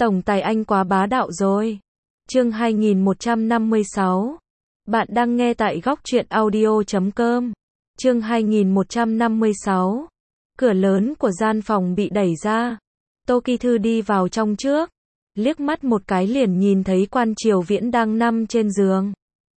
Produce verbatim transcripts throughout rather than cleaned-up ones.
Tổng tài anh quá bá đạo rồi. Chương hai nghìn một trăm năm mươi sáu. Bạn đang nghe tại góc truyện audio chấm com. Chương hai nghìn một trăm năm mươi sáu. Cửa lớn của gian phòng bị đẩy ra. Tô Kỳ Thư đi vào trong trước. Liếc mắt một cái liền nhìn thấy Quan Triều Viễn đang nằm trên giường.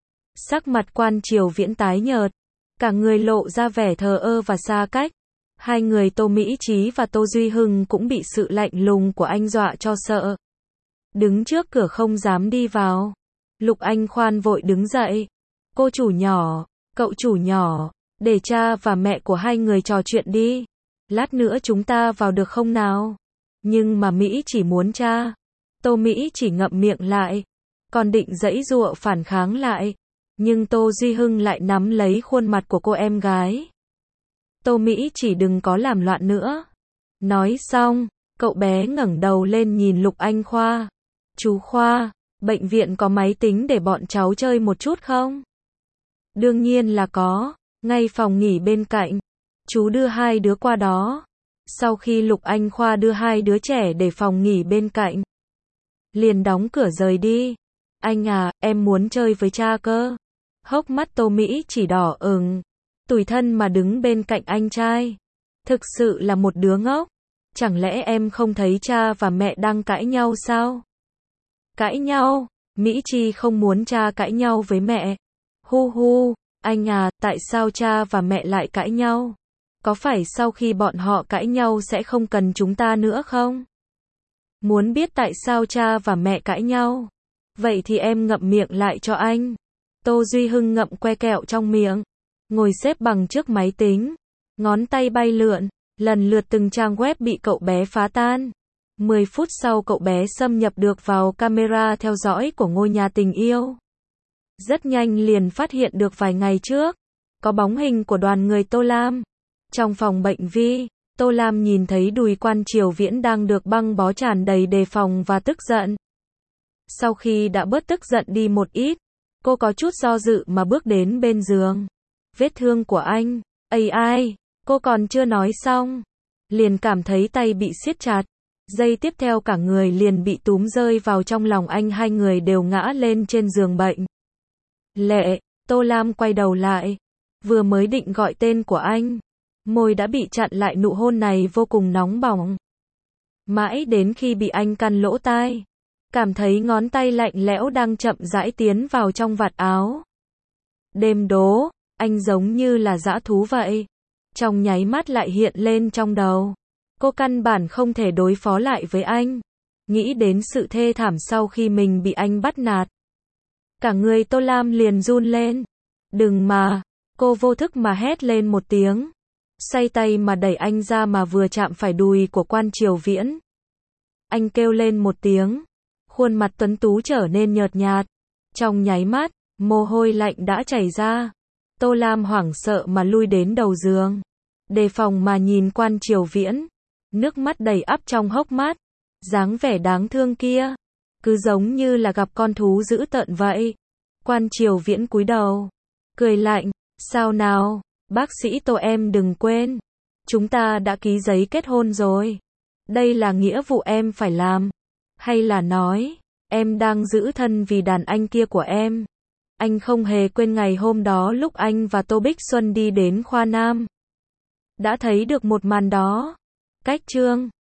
Sắc mặt Quan Triều Viễn tái nhợt. Cả người lộ ra vẻ thờ ơ và xa cách. Hai người Tô Mỹ Chí và Tô Duy Hưng cũng bị sự lạnh lùng của anh dọa cho sợ. Đứng trước cửa không dám đi vào. Lục Anh Khoan vội đứng dậy. Cô chủ nhỏ, cậu chủ nhỏ, để cha và mẹ của hai người trò chuyện đi. Lát nữa chúng ta vào được không nào? Nhưng mà Mỹ chỉ muốn cha. Tô Mỹ chỉ ngậm miệng lại. Còn định giãy giụa phản kháng lại. Nhưng Tô Duy Hưng lại nắm lấy khuôn mặt của cô em gái. Tô Mỹ chỉ đừng có làm loạn nữa. Nói xong, cậu bé ngẩng đầu lên nhìn Lục Anh Khoa. Chú Khoa, bệnh viện có máy tính để bọn cháu chơi một chút không? Đương nhiên là có, ngay phòng nghỉ bên cạnh. Chú đưa hai đứa qua đó. Sau khi Lục Anh Khoa đưa hai đứa trẻ để phòng nghỉ bên cạnh, liền đóng cửa rời đi. Anh à, em muốn chơi với cha cơ. Hốc mắt Tô Mỹ chỉ đỏ ửng. Tủi thân mà đứng bên cạnh anh trai. Thực sự là một đứa ngốc. Chẳng lẽ em không thấy cha và mẹ đang cãi nhau sao? Cãi nhau? Mỹ Chi không muốn cha cãi nhau với mẹ. Hu hu, anh à, tại sao cha và mẹ lại cãi nhau? Có phải sau khi bọn họ cãi nhau sẽ không cần chúng ta nữa không? Muốn biết tại sao cha và mẹ cãi nhau? Vậy thì em ngậm miệng lại cho anh. Tô Duy Hưng ngậm que kẹo trong miệng. Ngồi xếp bằng trước máy tính. Ngón tay bay lượn. Lần lượt từng trang web bị cậu bé phá tan. mười phút sau cậu bé xâm nhập được vào camera theo dõi của ngôi nhà tình yêu. Rất nhanh liền phát hiện được vài ngày trước. Có bóng hình của đoàn người Tô Lam. Trong phòng bệnh vi, Tô Lam nhìn thấy đùi Quan Triều Viễn đang được băng bó tràn đầy đề phòng và tức giận. Sau khi đã bớt tức giận đi một ít, cô có chút do dự mà bước đến bên giường. Vết thương của anh, ây ai, cô còn chưa nói xong. Liền cảm thấy tay bị siết chặt. Giây tiếp theo cả người liền bị túm rơi vào trong lòng anh, hai người đều ngã lên trên giường bệnh. Lệ, Tô Lam quay đầu lại. Vừa mới định gọi tên của anh. Môi đã bị chặn lại, nụ hôn này vô cùng nóng bỏng. Mãi đến khi bị anh căn lỗ tai. Cảm thấy ngón tay lạnh lẽo đang chậm rãi tiến vào trong vạt áo. Đêm đố, anh giống như là dã thú vậy. Trong nháy mắt lại hiện lên trong đầu. Cô căn bản không thể đối phó lại với anh. Nghĩ đến sự thê thảm sau khi mình bị anh bắt nạt. Cả người Tô Lam liền run lên. Đừng mà, cô vô thức mà hét lên một tiếng. Xoay tay mà đẩy anh ra mà vừa chạm phải đùi của Quan Triều Viễn. Anh kêu lên một tiếng. Khuôn mặt tuấn tú trở nên nhợt nhạt. Trong nháy mắt, mồ hôi lạnh đã chảy ra. Tô Lam hoảng sợ mà lui đến đầu giường. Đề phòng mà nhìn Quan Triều Viễn. Nước mắt đầy ắp trong hốc mắt. Dáng vẻ đáng thương kia. Cứ giống như là gặp con thú dữ tợn vậy. Quan Triều Viễn cúi đầu. Cười lạnh. Sao nào, bác sĩ Tô, em đừng quên. Chúng ta đã ký giấy kết hôn rồi. Đây là nghĩa vụ em phải làm. Hay là nói, em đang giữ thân vì đàn anh kia của em. Anh không hề quên ngày hôm đó lúc anh và Tô Bích Xuân đi đến khoa nam. Đã thấy được một màn đó. Cách chương